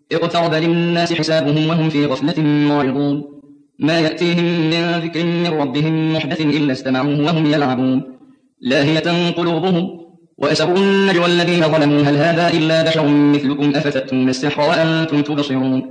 اقترب للناس حسابهم وهم في غفلة معرضون ما يأتيهم من ذكر من ربهم محدث إلا استمعوه وهم يلعبون لاهية قلوبهم وأسروا النجوى الذين ظلموا هل هذا إلا بشر مثلكم أفتأتون السحر وأنتم تبصرون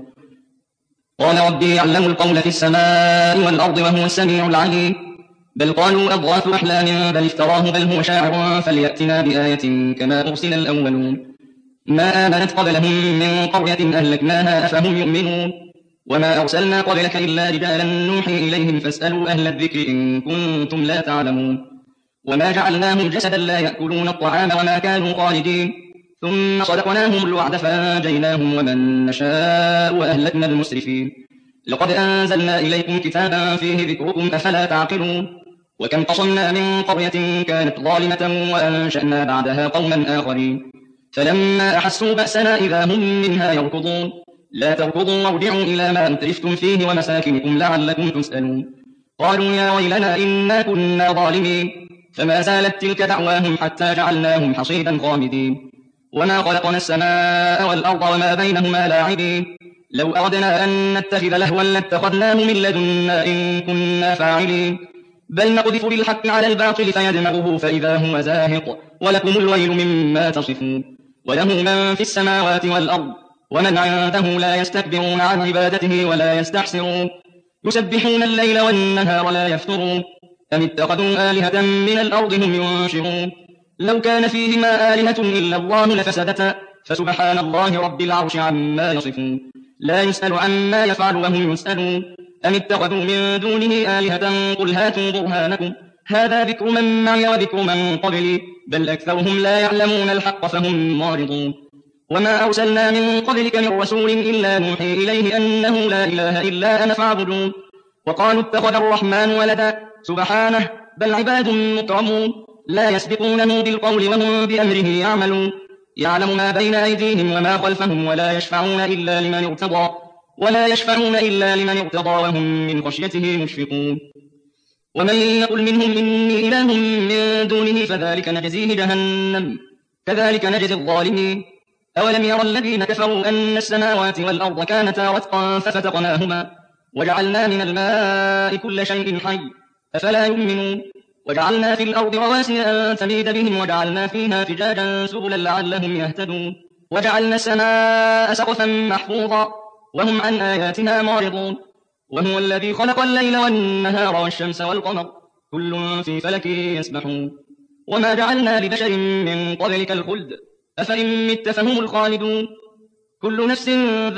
قال ربي يعلم القول في السماء والأرض وهو السميع العليم بل قالوا أضغاث أحلام بل افتراه بل هو شاعر فليأتنا بآية كما أرسل الأولون ما آمنت قبلهم من قرية أهلكناها أفهم يؤمنون وما أرسلنا قبلك إلا رجالا نوحي إليهم فاسألوا أهل الذكر إن كنتم لا تعلمون وما جعلناهم جسدا لا يأكلون الطعام وما كانوا خالدين ثم صدقناهم الوعد فأنجيناهم ومن نشاء وأهلكنا المسرفين لقد أنزلنا إليكم كتابا فيه ذكركم أفلا تعقلون وكم قصمنا من قرية كانت ظالمة وأنشأنا بعدها قوما آخرين فلما أحسوا بأسنا إذا هم منها يركضون لا تركضوا وارجعوا إلى ما أترفتم فيه ومساكنكم لعلكم تسألون قالوا يا ويلنا إنا كنا ظالمين فما زالت تلك دعواهم حتى جعلناهم حصيدا خامدين وما خلقنا السماء والأرض وما بينهما لاعبين لو أردنا أن نتخذ لهوا لاتخذناه من لدنا إن كنا فاعلين بل نقذف بالحق على الباطل فيدمغه فإذا هو زاهق ولكم الويل مما تصفون وله من في السماوات والأرض ومن عنده لا يستكبرون عن عبادته ولا يستحسرون يسبحون الليل والنهار لا يفترون أم اتخذوا آلهة من الأرض هم ينشرون لو كان فيهما آلهة إلا الله لفسدتا فسبحان الله رب العرش عما يصفون لا يسأل عما يفعل وهم يسألون أم اتخذوا من دونه آلهة قل هاتوا برهانكم هذا ذكر من معي وذكر من قبلي بل أكثرهم لا يعلمون الحق فهم معرضون وما أرسلنا من قبلك من رسول إلا نوحي إليه أنه لا إله إلا أنا فاعبدون وقالوا اتخذ الرحمن ولدا سبحانه بل عباد مكرمون لا يسبقونه بالقول وهم بأمره يعملون يعلم ما بين أيديهم وما خلفهم ولا يشفعون إلا لمن ارتضى وهم من خشيته مشفقون ومن يقل منهم إني إله من دونه فذلك نجزيه جهنم كذلك نجزي الظالمين أولم يرى الذين كفروا أن السماوات والأرض كانتا رتقا ففتقناهما وجعلنا من الماء كل شيء حي أفلا يؤمنون وجعلنا في الأرض رواسي أن تميد بهم وجعلنا فيها فجاجا سبلا لعلهم يهتدون وجعلنا السماء سقفا محفوظا وهم عن آياتنا معرضون وهو الذي خلق الليل والنهار والشمس والقمر كل في فلك يسبحون وما جعلنا لبشر من قبلك الخلد أفإن مت فهم الخالدون كل نفس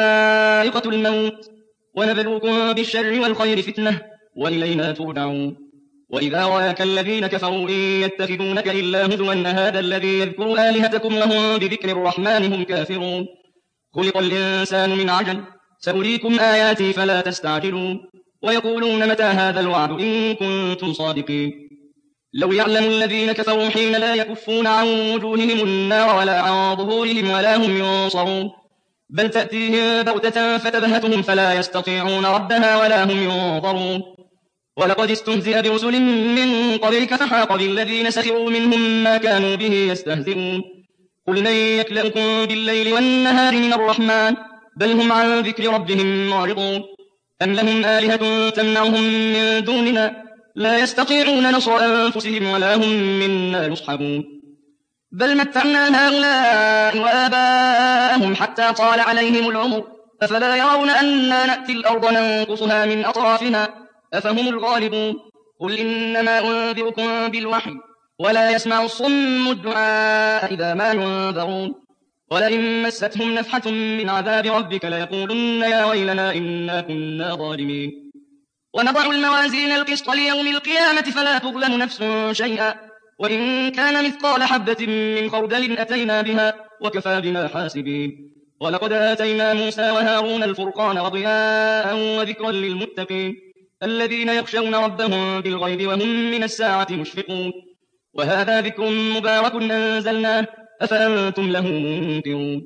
ذائقة الموت ونبلوكم بالشر والخير فتنة وإلينا ترجعون وإذا رآك الذين كفروا إن يتخذونك إلا هزوا هذا الذي يذكر آلهتكم وهم بذكر الرحمن هم كافرون خلق الإنسان من عجل سأريكم آياتي فلا تستعجلون ويقولون متى هذا الوعد إن كنتم صادقين لو يعلم الذين كفروا حين لا يكفون عن وجوههم النار ولا عن ظهورهم ولا هم ينصرون بل تأتيهم بغتة فتبهتهم فلا يستطيعون ردها ولا هم ينظرون ولقد استهزئ برسل من قبلك فحاق بالذين سخروا منهم ما كانوا به يستهزئون قل من يكلأكم بالليل والنهار من الرحمن بل هم عن ذكر ربهم معرضون أم لهم آلهة تمنعهم من دوننا لا يستطيعون نصر أنفسهم ولا هم منا يصحبون بل متعنا هؤلاء وآباءهم حتى طال عليهم العمر أفلا يرون أنا نأتي الأرض ننقصها من أطرافها أفهم الغالبون قل إنما أنذركم بالوحي ولا يسمع الصم الدعاء إذا ما ينذرون ولئن مستهم نفحة من عذاب ربك ليقولن يا ويلنا إنا كنا ظالمين ونضع الموازين القسط ليوم القيامة فلا تظلم نفس شيئا وإن كان مثقال حبة من خردل أتينا بها وكفى بنا حاسبين ولقد آتينا موسى وهارون الفرقان وضياء وذكرا للمتقين الذين يخشون ربهم بالغيب وهم من الساعة مشفقون وهذا ذكر مبارك أنزلناه أفأنتم له منكرون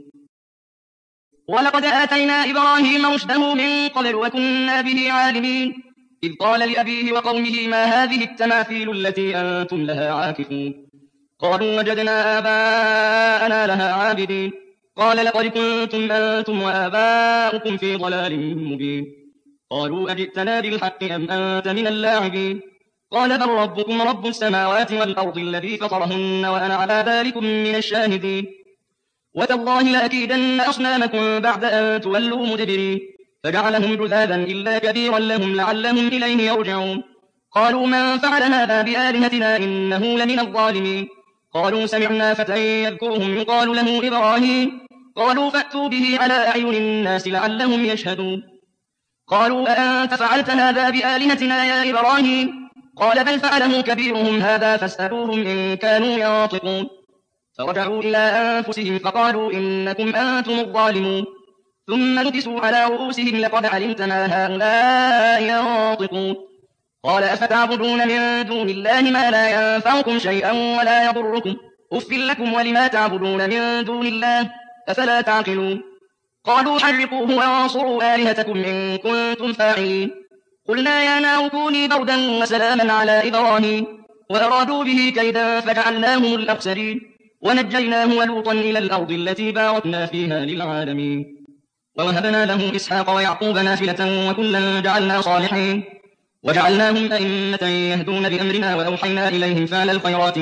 ولقد آتينا إبراهيم رشده من قبل وكنا به عالمين إذ قال لأبيه وقومه ما هذه التماثيل التي أنتم لها عاكفون قالوا وجدنا آباءنا لها عابدين قال لقد كنتم أنتم وآباؤكم في ضلال مبين قالوا أجئتنا بالحق أم أنت من اللاعبين قال بل ربكم رب السماوات والأرض الذي فطرهن وأنا على ذلكم من الشاهدين وتالله لأكيدن أصنامكم بعد أن تولوا مدبرين فجعلهم جذاذا إلا كبيرا لهم لعلهم إليه يرجعون قالوا من فعل هذا بآلهتنا إنه لمن الظالمين قالوا سمعنا فتى يذكرهم يقال له إبراهيم قالوا فأتوا به على أعين الناس لعلهم يشهدون قالوا أأنت فعلت هذا بآلهتنا يا إبراهيم قال بل فعله كبيرهم هذا فاسألوهم إن كانوا ينطقون فرجعوا إلى أنفسهم فقالوا إنكم أنتم الظالمون ثم نكسوا على رؤوسهم لقد علمت ما هؤلاء ينطقون قال أفتعبدون من دون الله ما لا ينفعكم شيئا ولا يضركم أف لكم ولما تعبدون من دون الله أفلا تعقلون قالوا حرقوه وانصروا آلهتكم إن كنتم فاعلين قلنا يا نار كوني بردا وسلاما على إبراهيم وأرادوا به كيدا فجعلناهم الأخسرين ونجيناه ولوطا إلى الأرض التي باركنا فيها للعالمين ووهبنا له إسحاق ويعقوب نافلة وكلا جعلنا صالحين وجعلناهم أئمة يهدون بأمرنا وأوحينا إليهم فعل الخيرات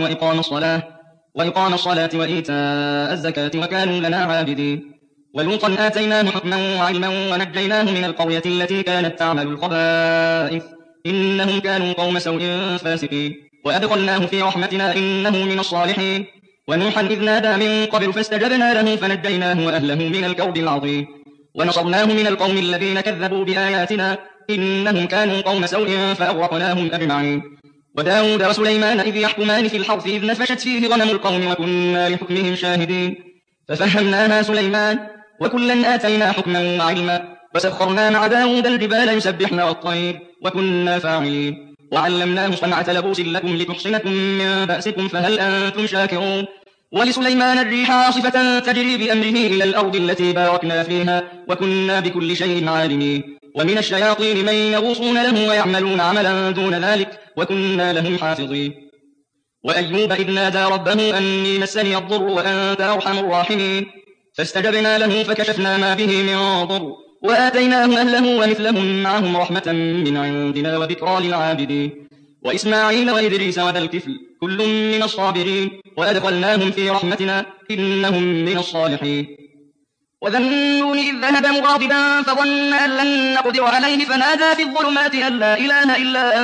وإقام الصلاة وإيتاء الزكاة وكانوا لنا عابدين ولوطا آتيناه حكما وعلما ونجيناه من القرية التي كانت تعمل الخبائث إنهم كانوا قوم سوء فاسقين وأدخلناه في رحمتنا إنه من الصالحين ونوحا إذ نادى من قبل فاستجبنا له فنجيناه وأهله من الكرب العظيم ونصرناه من القوم الذين كذبوا بآياتنا إنهم كانوا قوم سوء فأغرقناهم أجمعين وداود وسليمان إذ يحكمان في الحرث إذ نفشت فيه غنم القوم وكنا لحكمهم شاهدين ففهمناها سليمان وكلا آتينا حكما وعلما وسخرنا مع داود الجبال يسبحن والطير وكنا فاعلين وعلمناه صنعة لبوس لكم لتحصنكم من بأسكم فهل أنتم شاكرون ولسليمان الريح عاصفة تجري بأمره إلى الأرض التي باركنا فيها وكنا بكل شيء عالمين ومن الشياطين من يغوصون له ويعملون عملا دون ذلك وكنا لهم حافظين وأيوب إذ نادى ربه أني مسني الضر وأنت أرحم الراحمين فاستجبنا له فكشفنا ما به من ضر وآتيناه أهله ومثلهم معهم رحمة من عندنا وذكرى للعابدين وإسماعيل وإدريس وذا الكفل كل من الصابرين وأدخلناهم في رحمتنا إنهم من الصالحين وذا النون إذ ذهب مغاضبا فظن أن لن نقدر عليه فنادى في الظلمات أن لا إله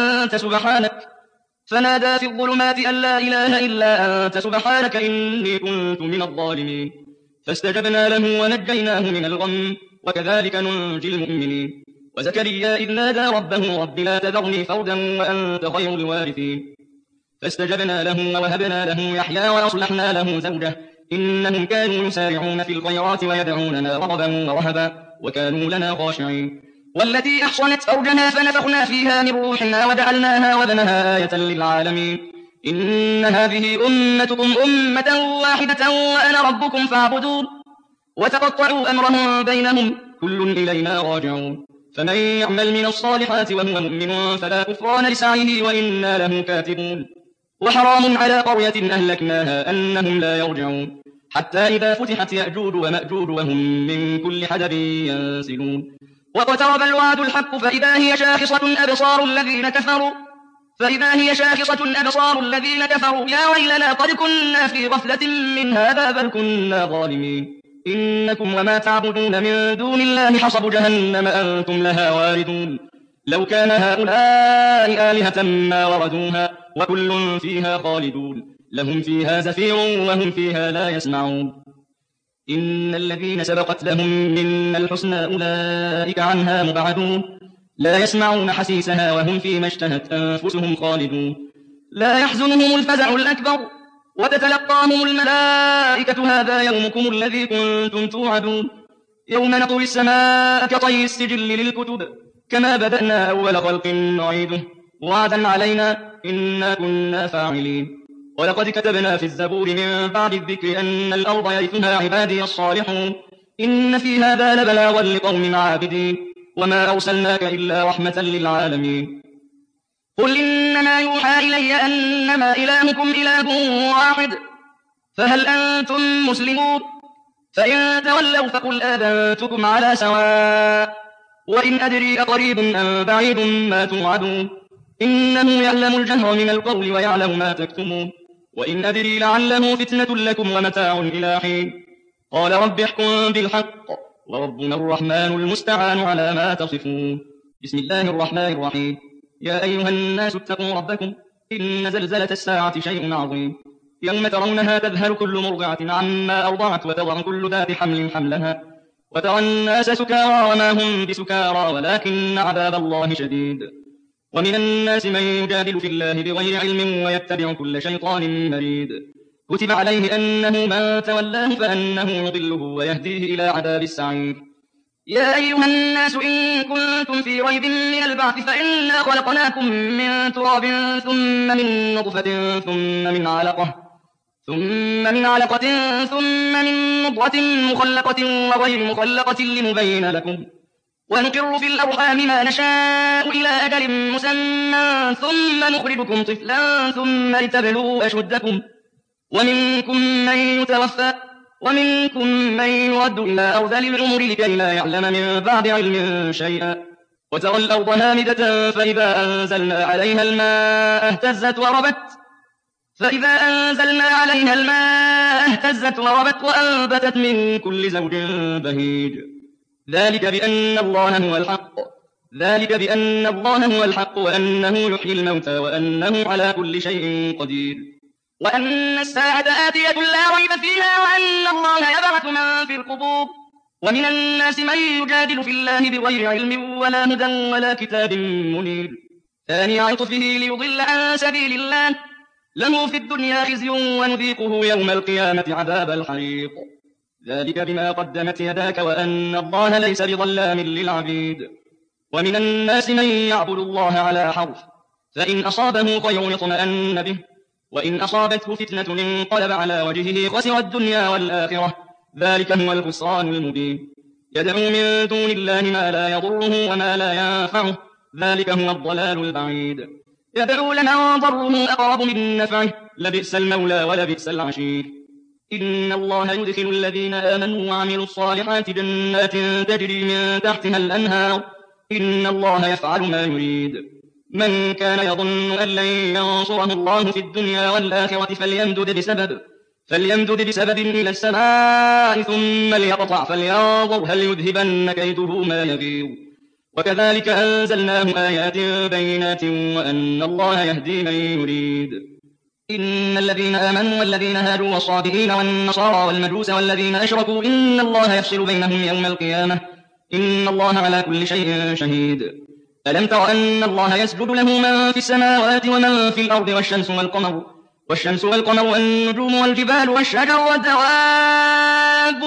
إلا أنت سبحانك إني كنت من الظالمين فاستجبنا له ونجيناه من الغم وكذلك ننجي المؤمنين وزكريا إذ نادى ربه رب لا تذرني فردا وأنت خير الوارثين فاستجبنا له ووهبنا له يحيى وأصلحنا له زوجه إنهم كانوا يسارعون في الخيرات ويدعوننا رغبا ورهبا وكانوا لنا خاشعين والتي أحصنت فرجها فنفخنا فيها من روحنا وجعلناها وابنها آية للعالمين إن هذه أمتكم أمة واحدة وأنا ربكم فاعبدون وتقطعوا أمرهم بينهم كل إلينا راجعون فمن يعمل من الصالحات وهو مؤمن فلا كفران لسعيه وإنا له كاتبون وحرام على قرية أهلكناها أنهم لا يرجعون حتى إذا فتحت يأجوج ومأجوج وهم من كل حدب ينسلون واقترب الوعد الحق فإذا هي شاخصة أبصار الذين كفروا يا ويلنا قد كنا في غفلة من هذا بل كنا ظالمين إنكم وما تعبدون من دون الله حصب جهنم أنتم لها واردون لو كان هؤلاء آلهة ما وردوها وكل فيها خالدون لهم فيها زفير وهم فيها لا يسمعون إن الذين سبقت لهم منا الحسنى أولئك عنها مبعدون لا يسمعون حسيسها وهم فيما اشتهت أنفسهم خالدون لا يحزنهم الفزع الأكبر وتتلقاهم الملائكة هذا يومكم الذي كنتم توعدون يوم نطوي السماء كطي السجل للكتب كما بدأنا أول خلق نعيده وعدا علينا إنا كنا فاعلين ولقد كتبنا في الزبور من بعد الذكر أن الأرض يرثها عبادي الصالحون إن في هذا لبلاغا لقوم عابدين وما أرسلناك إلا رحمة للعالمين قل إنما يوحى إلي أنما إلهكم إله واحد فهل أنتم مسلمون فإن تولوا فقل آذنتكم على سواء وإن أدري أقريب أم بعيد ما توعدون إنه يعلم الجهر من القول ويعلم ما تكتمون وإن أدري لعله فتنة لكم ومتاع إلى حين قال رب احكم بالحق وربنا الرحمن المستعان على ما تصفون بسم الله الرحمن الرحيم يا أيها الناس اتقوا ربكم إن زلزلة الساعة شيء عظيم يوم ترونها تذهل كل مرضعة عما أرضعت وتضع كل ذات حمل حملها وترى الناس سكارى وما هم بسكارى ولكن عذاب الله شديد ومن الناس من يجادل في الله بغير علم ويتبع كل شيطان مريد كتب عليه أنه من تولاه فأنه يضله ويهديه إلى عذاب السعير يا أيها الناس إن كنتم في ريب من البعث فإنا خلقناكم من تراب ثم من نطفة ثم من علقة ثم من مضغة مخلقة وغير مخلقة لنبين لكم ونقر في الأرحام ما نشاء إلى أجل مسمى ثم نخرجكم طفلا ثم لتبلغوا أشدكم ومنكم من يتوفى ومنكم من يرد إلى أرذل العمر لكي لا يعلم من بعد علم شيئا وترى الأرض هامدة فإذا أنزلنا عليها الماء اهتزت وربت وأنبتت من كل زوج بهيج ذلك بأن الله هو الحق وأنه يحيي الموتى وأنه على كل شيء قدير وأن الساعة آتية لا ريب فيها وأن الله يبعث من في القبور ومن الناس من يجادل في الله بغير علم ولا هدى ولا كتاب منير ثاني عطفه ليضل عن سبيل الله له في الدنيا خزي ونذيقه يوم القيامة عذاب الحريق ذلك بما قدمت يداك وأن الله ليس بظلام للعبيد ومن الناس من يعبد الله على حرف فإن أصابه خير اطمأن به وإن أصابته فتنة انقلب على وجهه خسر الدنيا والآخرة ذلك هو الخسران المبين يدعو من دون الله ما لا يضره وما لا ينفعه ذلك هو الضلال البعيد يدعو لمن ضره أقرب من نفعه لبئس المولى ولبئس العشير إن الله يدخل الذين آمنوا وعملوا الصالحات جنات تجري من تحتها الأنهار إن الله يفعل ما يريد من كان يظن أن لن ينصره الله في الدنيا والآخرة فليمدد بسبب إلى السماء ثم ليقطع فلينظر هل يذهبن كيده ما يغيظ وكذلك أنزلناه آيات بينات وأن الله يهدي من يريد إن الذين آمنوا والذين هادوا والصابئين والنصارى والمجوس والذين أشركوا إن الله يفصل بينهم يوم القيامة إن الله على كل شيء شهيد ألم تر أن الله يسجد له من في السماوات ومن في الأرض والشمس والقمر والنجوم والجبال والشجر والدواب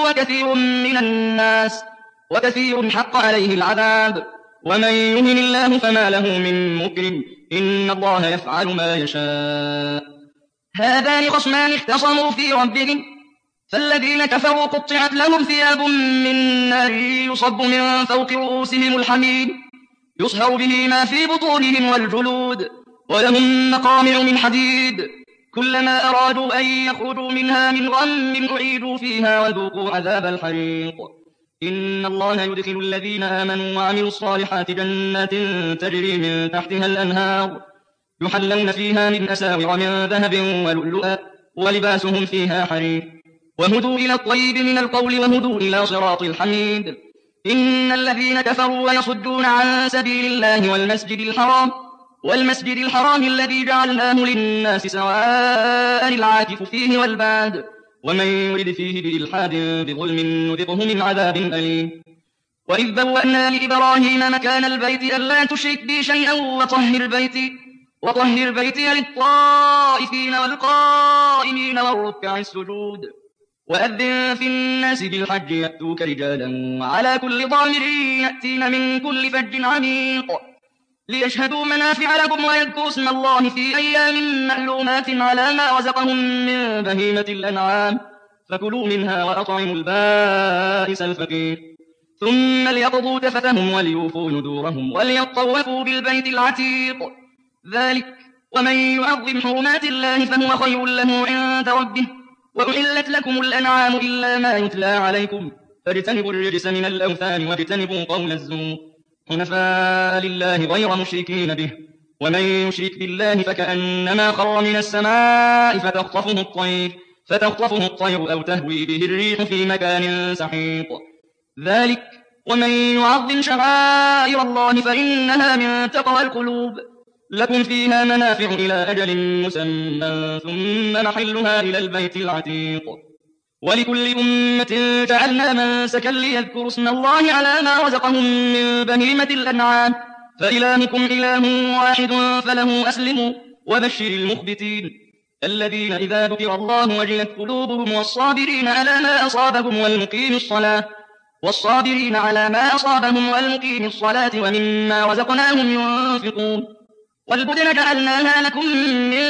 وكثير حق عليه العذاب ومن يهن الله فما له من مكرم إن الله يفعل ما يشاء هذان خصمان اختصموا في ربهم فالذين كفروا قطعت لهم ثياب من نار يصب من فوق رؤوسهم الحميم يصهر به ما في بطونهم والجلود ولهم مقامع من حديد كلما أرادوا أن يخرجوا منها من غم أعيدوا فيها وذوقوا عذاب الحريق إن الله يدخل الذين آمنوا وعملوا الصالحات جنات تجري من تحتها الأنهار يحلون فيها من أساور من ذهب ولؤلؤا ولباسهم فيها حرير وهدوا إلى الطيب من القول وهدوا إلى صراط الحميد إن الذين كفروا ويصدون عن سبيل الله والمسجد الحرام الذي جعلناه للناس سواء العاكف فيه والباد ومن يرد فيه بإلحاد بظلم نذقه من عذاب أليم وإذ بوأنا لإبراهيم مكان البيت ألا تشرك بي شيئا وطهر بيتي للطائفين والقائمين والركع السجود وأذن في الناس بالحج يأتوك رجالا وعلى كل ضامر يأتين من كل فج عميق ليشهدوا منافع لكم ويذكروا اسم الله في أيام معلومات على ما رزقهم من بهيمة الأنعام فكلوا منها وأطعموا البائس الفقير ثم ليقضوا تفتهم وليوفوا نذورهم وليطوفوا بالبيت العتيق ذلك ومن يعظم حرمات الله فهو خير له عند ربه وأحلت لكم الأنعام إلا ما يتلى عليكم فاجتنبوا الرجس من الأوثان واجتنبوا قول الزور حنفاء لله غير مشركين به ومن يشرك بالله فكأنما خر من السماء فتخطفه الطير أو تهوي به الريح في مكان سحيق ذلك ومن يعظم شعائر الله فإنها من تقوى القلوب لكم فيها منافع إلى أجل مسمى ثم محلها إلى البيت العتيق ولكل أمة جعلنا منسكا ليذكروا اسم الله على ما رزقهم من بهيمة الأنعام فإلهكم إله واحد فله أسلموا وبشر المخبتين الذين إذا ذكر الله وجلت قلوبهم والصابرين على ما أصابهم والمقيم الصلاة ومما رزقناهم ينفقون والبدن جعلناها لكم من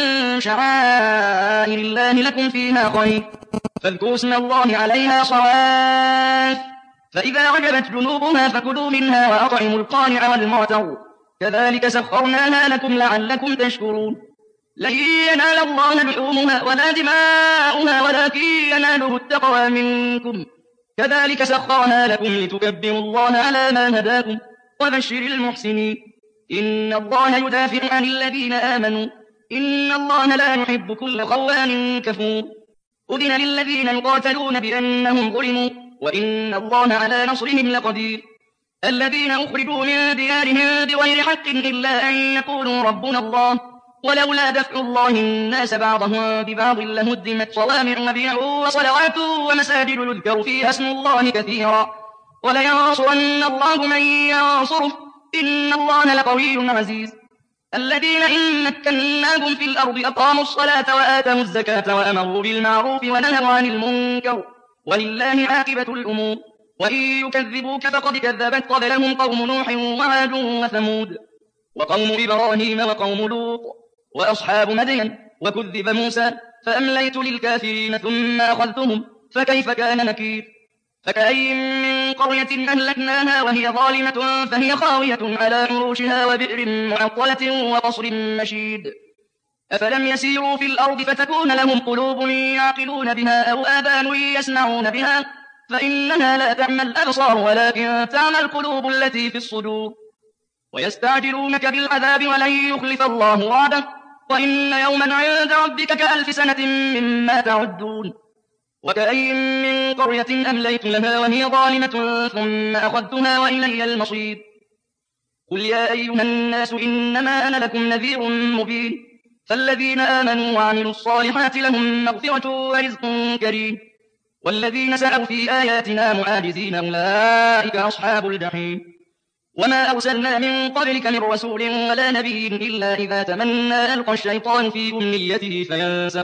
شعائر الله لكم فيها خير فاذكروا اسم الله عليها صواف فإذا وجبت جنوبها فكلوا منها وأطعموا القانع والمعتر كذلك سخرناها لكم لعلكم تشكرون لن ينال الله لحومها ولا دماؤها ولكن يناله التقوى منكم كذلك سخرها لكم لتكبروا الله على ما هداكم وبشر المحسنين إن الله يدافع عن الذين آمنوا إن الله لا يحب كل خوان كفور أذن للذين يقاتلون بأنهم ظلموا وإن الله على نصرهم لقدير الذين أخرجوا من ديارهم بغير حق إلا أن يقولوا ربنا الله ولولا دفع الله الناس بعضهم ببعض لهدمت صوامع وبيع وصلوات ومساجد يذكر فيها اسم الله كثيرا ولينصرن الله من ينصره إن الله لقوي عزيز الذين إن مكناهم في الأرض أقاموا الصلاة وآتوا الزكاة وأمروا بالمعروف ونهوا عن المنكر ولله عاقبة الأمور وإن يكذبوك فقد كذبت قبلهم قوم نوح وعاد وثمود وقوم إبراهيم وقوم لوط وأصحاب مدين وكذب موسى فأمليت للكافرين ثم أخذتهم فكيف كان نكير فكأين من قرية أهلكناها وهي ظالمة فهي خاوية على عروشها وبئر معطلة وقصر مشيد أفلم يسيروا في الأرض فتكون لهم قلوب يعقلون بها أو آذان يسمعون بها فإنها لا تعمى الأبصار ولكن تعمى القلوب التي في الصدور ويستعجلونك بالعذاب ولن يخلف الله وعده وإن يوما عند ربك كألف سنة مما تعدون وكأين من قرية أمليت لها وهي ظالمة ثم أخذتها وإلي المصير قل يا أيها الناس إنما أنا لكم نذير مبين فالذين آمنوا وعملوا الصالحات لهم مغفرة ورزق كريم والذين سعوا في آياتنا معاجزين أولئك أصحاب الجحيم وما أرسلنا من قبلك من رسول ولا نبي إلا إذا تمنى ألقى الشيطان في أمنيته فينسخ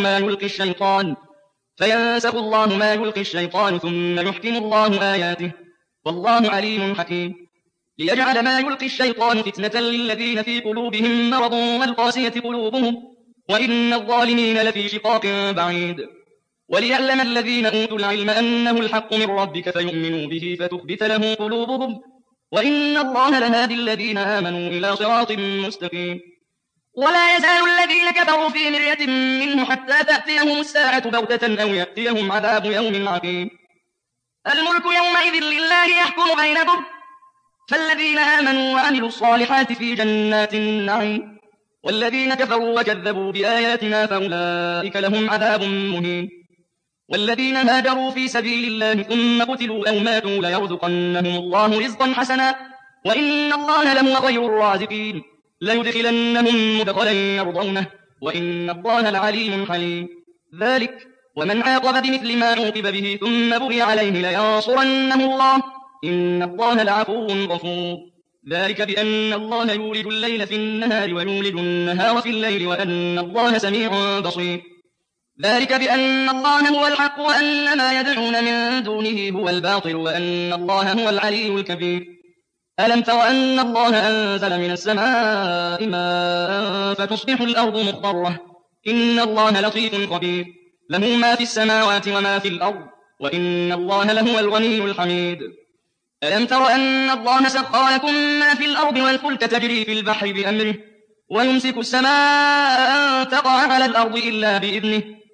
الله ما يلقي الشيطان ثم يحكم الله آياته والله عليم حكيم ليجعل ما يلقي الشيطان فتنة للذين في قلوبهم مرض والقاسية قلوبهم وإن الظالمين لفي شقاق بعيد وليعلم الذين أوتوا العلم أنه الحق من ربك فيؤمنوا به فتخبت له قلوبهم وإن الله لهادي الذين آمنوا إلى صراط مستقيم ولا يزال الذين كفروا في مرية منه حتى تأتيهم الساعة بغتة أو يأتيهم عذاب يوم عقيم الملك يومئذ لله يحكم بينكم فالذين آمنوا وعملوا الصالحات في جنات النعيم والذين كفروا وكذبوا بآياتنا فأولئك لهم عذاب مهين والذين هاجروا في سبيل الله ثم قتلوا أو ماتوا ليرزقنهم الله رزقا حسنا وإن الله لهو خير الرازقين ليدخلنهم مدخلا يرضونه وإن الله لعليم حليم ذلك ومن عاقب بمثل ما عوقب به ثم بغي عليه لينصرنه الله إن الله لعفو غفور ذلك بأن الله يولج الليل في النهار ويولج النهار في الليل وأن الله سميع بصير ذلك بأن الله هو الحق وأن ما يدعون من دونه هو الباطل وأن الله هو العلي الكبير ألم تر أن الله أنزل من السماء ماء فتصبح الأرض مخضرة إن الله لطيف خبير له ما في السماوات وما في الأرض وإن الله لهو الغني الحميد ألم تر أن الله سخر لكم ما في الأرض والفلك تجري في البحر بأمره ويمسك السماء أن تقع على الأرض إلا بإذنه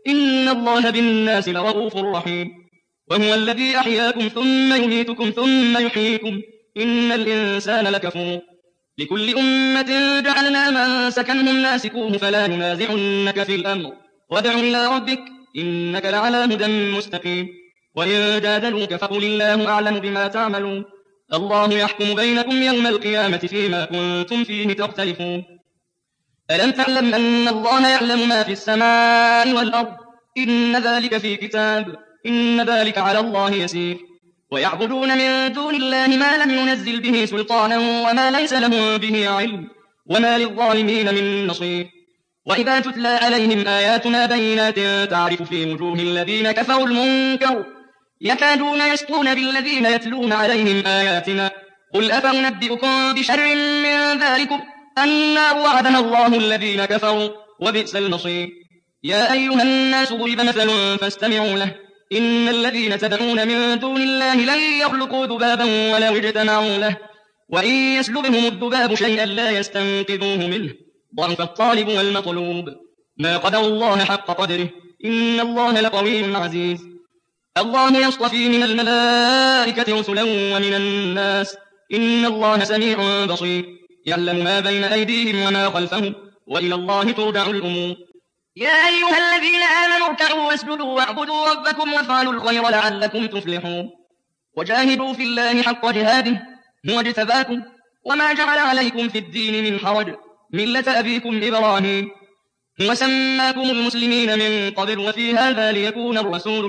إن الله بالناس لرؤوف رحيم وهو الذي أحياكم ثم يميتكم ثم يحييكم إن الإنسان لكفور لكل أمة جعلنا من سكنهم ناسكوه فلا ينازعنك في الأمر وادع إلى ربك إنك لعلى هدى مستقيم وإن جادلوك فقل الله أعلم بما تعملون الله يحكم بينكم يوم القيامة فيما كنتم فيه تختلفون ألم تعلم أن الله يعلم ما في السماء والأرض إن ذلك في كتاب إن ذلك على الله يسير ويعبدون من دون الله ما لم ينزل به سلطانا وما ليس لهم به علم وما للظالمين من نصير وإذا تتلى عليهم آياتنا بينات تعرف في وجوه الذين كفروا المنكر يكادون يسطون بالذين يتلون عليهم آياتنا قل أفأنبئكم بشر من ذلكم النار وعدها الله الذين كفروا وبئس المصير يا أيها الناس ضرب مثل فاستمعوا له إن الذين تدعون من دون الله لن يخلقوا ذبابا ولو اجتمعوا له وإن يسلبهم الذباب شيئا لا يستنقذوه منه ضعف الطالب والمطلوب ما قدروا الله حق قدره إن الله لقوي عزيز الله يصطفي من الملائكة رسلا ومن الناس إن الله سميع بصير يعلم ما بين أيديهم وما خلفهم وإلى الله ترجع الأمور يا أيها الذين آمنوا اركعوا واسجدوا واعبدوا ربكم وافعلوا الخير لعلكم تفلحون وجاهدوا في الله حق جهاده هو اجتباكم وما جعل عليكم في الدين من حرج ملة أبيكم إبراهيم هو سماكم المسلمين من قبل وفي هذا ليكون الرسول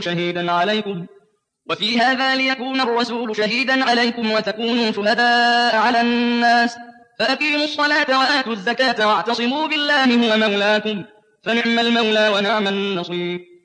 شهيدا عليكم وتكونوا شهداء على الناس فأقيموا الصلاة وآتوا الزكاة واعتصموا بالله هو مولاكم فنعم المولى ونعم النصير